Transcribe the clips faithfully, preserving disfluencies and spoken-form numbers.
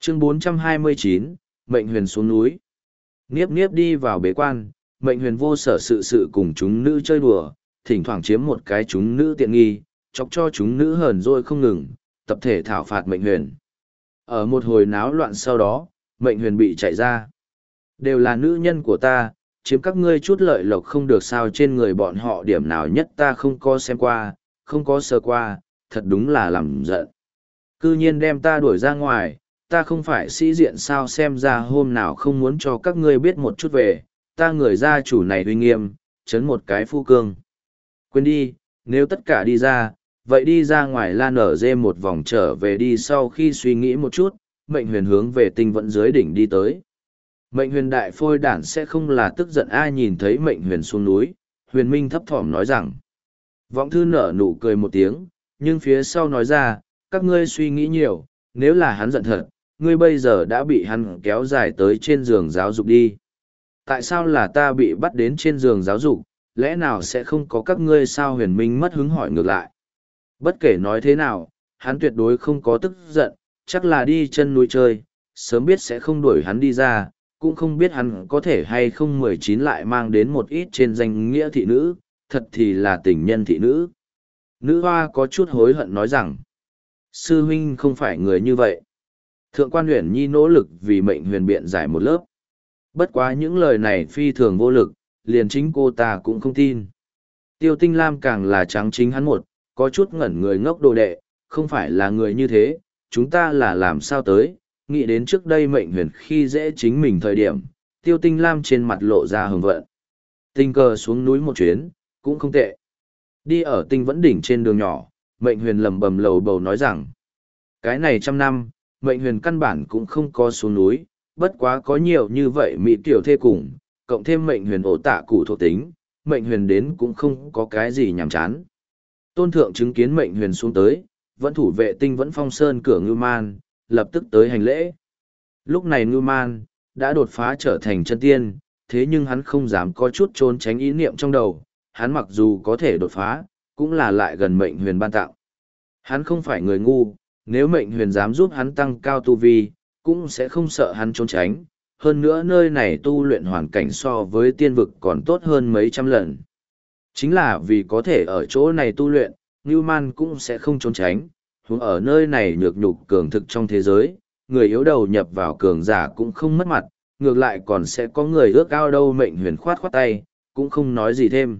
Chương bốn trăm hai mươi chín, Mệnh Huyền xuống núi. Niếp Niếp đi vào bế quan, Mệnh Huyền vô sở sự sự cùng chúng nữ chơi đùa, thỉnh thoảng chiếm một cái chúng nữ tiện nghi, chọc cho chúng nữ hờn dỗi không ngừng, tập thể thảo phạt Mệnh Huyền. Ở một hồi náo loạn sau đó, Mệnh Huyền bị chạy ra. Đều là nữ nhân của ta, chiếm các ngươi chút lợi lộc không được sao, trên người bọn họ điểm nào nhất ta không có xem qua, không có sơ qua, thật đúng là làm giận. Cư nhiên đem ta đuổi ra ngoài, ta không phải sĩ diện sao, xem ra hôm nào không muốn cho các ngươi biết một chút về, ta người gia chủ này uy nghiêm, chấn một cái phu cương. Quên đi, nếu tất cả đi ra, vậy đi ra ngoài lan ở dê một vòng trở về đi. Sau khi suy nghĩ một chút, Mệnh Huyền hướng về Tinh Vẫn dưới đỉnh đi tới. Mệnh Huyền đại phôi đản sẽ không là tức giận ai nhìn thấy Mệnh Huyền xuống núi, Huyền Minh thấp thỏm nói rằng. Vọng Thư nở nụ cười một tiếng, nhưng phía sau nói ra, các ngươi suy nghĩ nhiều, nếu là hắn giận thật, ngươi bây giờ đã bị hắn kéo dài tới trên giường giáo dục đi. Tại sao là ta bị bắt đến trên giường giáo dục, lẽ nào sẽ không có các ngươi sao? Huyền Minh mất hứng hỏi ngược lại. Bất kể nói thế nào, hắn tuyệt đối không có tức giận, chắc là đi chân núi chơi, sớm biết sẽ không đuổi hắn đi ra, cũng không biết hắn có thể hay không mười chín lại mang đến một ít trên danh nghĩa thị nữ, thật thì là tình nhân thị nữ. Nữ hoa có chút hối hận nói rằng, sư huynh không phải người như vậy. Thượng quan Uyển Nhi nỗ lực vì Mệnh Huyền biện giải một lớp. Bất quá những lời này phi thường vô lực, liền chính cô ta cũng không tin. Tiêu Tinh Lam càng là trắng chính hắn một, có chút ngẩn người ngốc đồ đệ, không phải là người như thế, chúng ta là làm sao tới, nghĩ đến trước đây Mệnh Huyền khi dễ chính mình thời điểm, Tiêu Tinh Lam trên mặt lộ ra hừng vận. Tình cờ xuống núi một chuyến, cũng không tệ. Đi ở Tinh Vẫn đỉnh trên đường nhỏ, Mệnh Huyền lầm bầm lầu bầu nói rằng, cái này trăm năm, Mệnh Huyền căn bản cũng không có xuống núi, bất quá có nhiều như vậy mỹ tiểu thê cùng, cộng thêm Mệnh Huyền ổ tạ cụ thuộc tính, Mệnh Huyền đến cũng không có cái gì nhàm chán. Tôn thượng chứng kiến Mệnh Huyền xuống tới, vẫn thủ vệ Tinh Vẫn Phong Sơn cửa Ngưu Man, lập tức tới hành lễ. Lúc này Ngưu Man đã đột phá trở thành chân tiên, thế nhưng hắn không dám có chút trốn tránh ý niệm trong đầu, hắn mặc dù có thể đột phá, cũng là lại gần Mệnh Huyền ban tặng. Hắn không phải người ngu, nếu Mệnh Huyền dám giúp hắn tăng cao tu vi, cũng sẽ không sợ hắn trốn tránh. Hơn nữa nơi này tu luyện hoàn cảnh so với tiên vực còn tốt hơn mấy trăm lần. Chính là vì có thể ở chỗ này tu luyện, Ngưu Man cũng sẽ không trốn tránh. Huống ở nơi này nhược nhục cường thực trong thế giới, người yếu đầu nhập vào cường giả cũng không mất mặt, ngược lại còn sẽ có người ước ao đâu. Mệnh Huyền khoát khoát tay, cũng không nói gì thêm.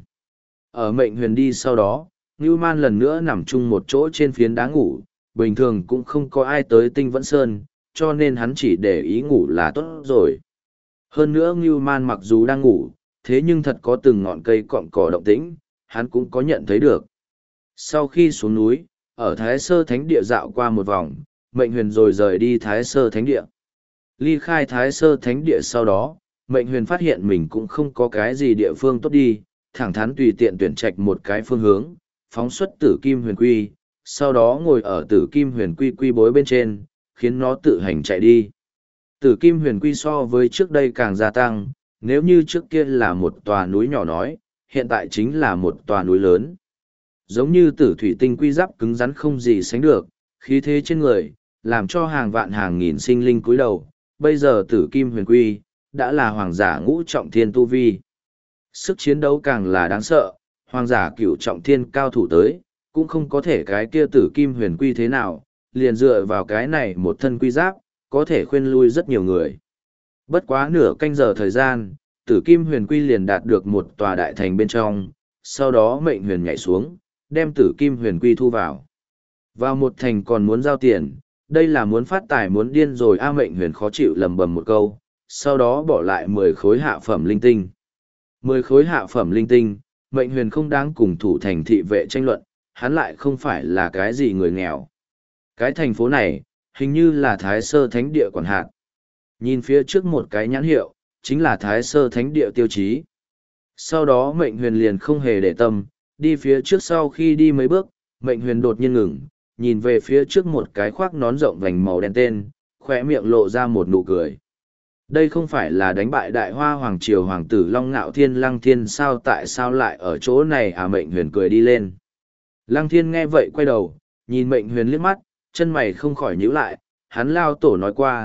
Ở Mệnh Huyền đi sau đó, Ngưu Man lần nữa nằm chung một chỗ trên phiến đá ngủ, bình thường cũng không có ai tới Tinh Vẫn Sơn, cho nên hắn chỉ để ý ngủ là tốt rồi. Hơn nữa Ngưu Man mặc dù đang ngủ, thế nhưng thật có từng ngọn cây cọng cỏ động tĩnh, hắn cũng có nhận thấy được. Sau khi xuống núi, ở Thái Sơ Thánh Địa dạo qua một vòng, Mệnh Huyền rồi rời đi Thái Sơ Thánh Địa. Ly khai Thái Sơ Thánh Địa sau đó, Mệnh Huyền phát hiện mình cũng không có cái gì địa phương tốt đi, thẳng thắn tùy tiện tuyển trạch một cái phương hướng, phóng xuất Tử Kim Huyền Quy, sau đó ngồi ở Tử Kim Huyền Quy quy bối bên trên, khiến nó tự hành chạy đi. Tử Kim Huyền Quy so với trước đây càng gia tăng, nếu như trước kia là một tòa núi nhỏ nói, hiện tại chính là một tòa núi lớn. Giống như tử thủy tinh quy giáp cứng rắn không gì sánh được, khí thế trên người, làm cho hàng vạn hàng nghìn sinh linh cúi đầu. Bây giờ Tử Kim Huyền Quy, đã là hoàng giả ngũ trọng thiên tu vi. Sức chiến đấu càng là đáng sợ, hoàng giả cửu trọng thiên cao thủ tới, cũng không có thể cái kia Tử Kim Huyền Quy thế nào, liền dựa vào cái này một thân quy giáp, có thể khuyên lui rất nhiều người. Bất quá nửa canh giờ thời gian, Tử Kim Huyền Quy liền đạt được một tòa đại thành bên trong, sau đó Mệnh Huyền nhảy xuống, đem Tử Kim Huyền Quy thu vào. Vào một thành còn muốn giao tiền, đây là muốn phát tài muốn điên rồi a. Mệnh Huyền khó chịu lầm bầm một câu, sau đó bỏ lại mười khối hạ phẩm linh tinh. mười khối hạ phẩm linh tinh, Mệnh Huyền không đáng cùng thủ thành thị vệ tranh luận, hắn lại không phải là cái gì người nghèo. Cái thành phố này, hình như là Thái Sơ Thánh Địa quản hạt. Nhìn phía trước một cái nhãn hiệu, chính là Thái Sơ Thánh Địa tiêu chí. Sau đó Mệnh Huyền liền không hề để tâm, đi phía trước. Sau khi đi mấy bước, Mệnh Huyền đột nhiên ngừng, nhìn về phía trước một cái khoác nón rộng vành màu đen tên, khỏe miệng lộ ra một nụ cười. Đây không phải là đánh bại Đại Hoa Hoàng Triều Hoàng tử Long Ngạo Thiên Lăng Thiên sao, tại sao lại ở chỗ này à? Mệnh Huyền cười đi lên. Lăng Thiên nghe vậy quay đầu, nhìn Mệnh Huyền liếc mắt, chân mày không khỏi nhíu lại, hắn lao tổ nói qua,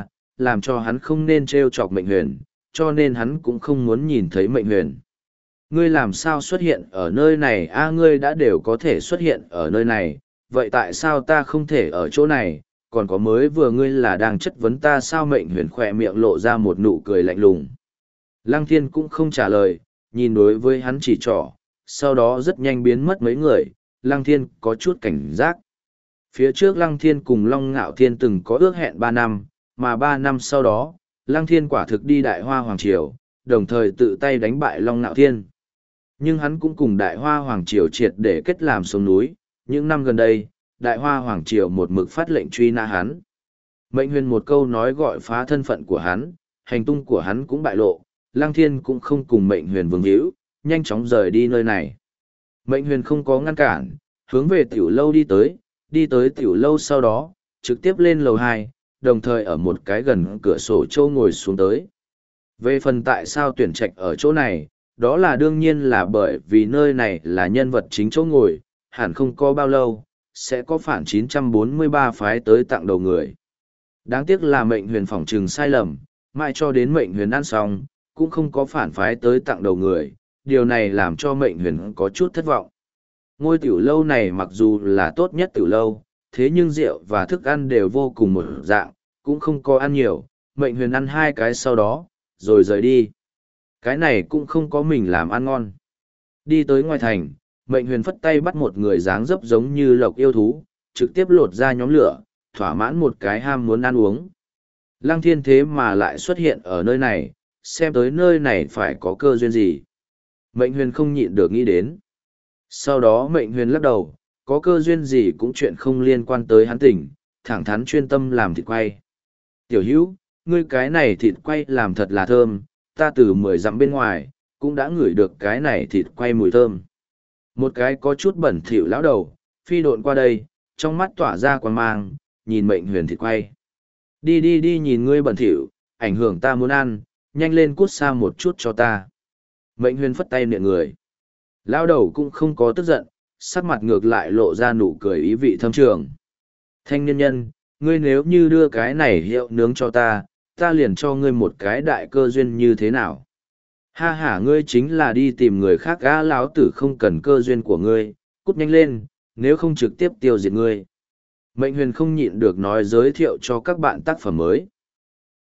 làm cho hắn không nên trêu chọc Mệnh Huyền, cho nên hắn cũng không muốn nhìn thấy Mệnh Huyền. Ngươi làm sao xuất hiện ở nơi này a ngươi đã đều có thể xuất hiện ở nơi này, vậy tại sao ta không thể ở chỗ này, còn có mới vừa ngươi là đang chất vấn ta sao Mệnh Huyền khỏe miệng lộ ra một nụ cười lạnh lùng. Lăng Thiên cũng không trả lời, nhìn đối với hắn chỉ trỏ, sau đó rất nhanh biến mất mấy người, Lăng Thiên có chút cảnh giác. Phía trước Lăng Thiên cùng Long Ngạo Thiên từng có ước hẹn ba năm, mà ba năm sau đó, Lăng Thiên quả thực đi Đại Hoa Hoàng Triều, đồng thời tự tay đánh bại Long Ngạo Thiên. Nhưng hắn cũng cùng Đại Hoa Hoàng Triều triệt để kết làm xuống núi, những năm gần đây, Đại Hoa Hoàng Triều một mực phát lệnh truy nã hắn. Mệnh Huyền một câu nói gọi phá thân phận của hắn, hành tung của hắn cũng bại lộ, Lăng Thiên cũng không cùng Mệnh Huyền vương hữu, nhanh chóng rời đi nơi này. Mệnh Huyền không có ngăn cản, hướng về tiểu lâu đi tới, đi tới tiểu lâu sau đó, trực tiếp lên lầu hai, đồng thời ở một cái gần cửa sổ châu ngồi xuống tới. Về phần tại sao tuyển trạch ở chỗ này, đó là đương nhiên là bởi vì nơi này là nhân vật chính chỗ ngồi, hẳn không có bao lâu, sẽ có phản chín trăm bốn mươi ba phái tới tặng đầu người. Đáng tiếc là Mệnh Huyền phỏng trừng sai lầm, mãi cho đến Mệnh Huyền ăn xong, cũng không có phản phái tới tặng đầu người, điều này làm cho Mệnh Huyền có chút thất vọng. Ngôi tiểu lâu này mặc dù là tốt nhất tiểu lâu, thế nhưng rượu và thức ăn đều vô cùng một dạng, cũng không có ăn nhiều, Mệnh Huyền ăn hai cái sau đó, rồi rời đi. Cái này cũng không có mình làm ăn ngon. Đi tới ngoài thành, Mệnh Huyền phất tay bắt một người dáng dấp giống như lộc yêu thú, trực tiếp lột ra nhóm lửa, thỏa mãn một cái ham muốn ăn uống. Lăng Thiên thế mà lại xuất hiện ở nơi này, xem tới nơi này phải có cơ duyên gì. Mệnh Huyền không nhịn được nghĩ đến. Sau đó Mệnh Huyền lắc đầu, có cơ duyên gì cũng chuyện không liên quan tới hắn tỉnh, thẳng thắn chuyên tâm làm thịt quay. Tiểu hữu, ngươi cái này thịt quay làm thật là thơm, ta từ mười dặm bên ngoài, cũng đã ngửi được cái này thịt quay mùi thơm. Một cái có chút bẩn thỉu lão đầu, phi độn qua đây, trong mắt tỏa ra quan mang, nhìn Mệnh Huyền thịt quay. Đi đi đi nhìn ngươi bẩn thỉu, ảnh hưởng ta muốn ăn, nhanh lên cút xa một chút cho ta. Mệnh Huyền phất tay niệm người. Lão đầu cũng không có tức giận, sắc mặt ngược lại lộ ra nụ cười ý vị thâm trường. Thanh niên nhân, ngươi nếu như đưa cái này hiệu nướng cho ta, ta liền cho ngươi một cái đại cơ duyên như thế nào? Ha ha, ngươi chính là đi tìm người khác gã lão tử không cần cơ duyên của ngươi, cút nhanh lên, nếu không trực tiếp tiêu diệt ngươi. Mệnh Huyền không nhịn được nói giới thiệu cho các bạn tác phẩm mới.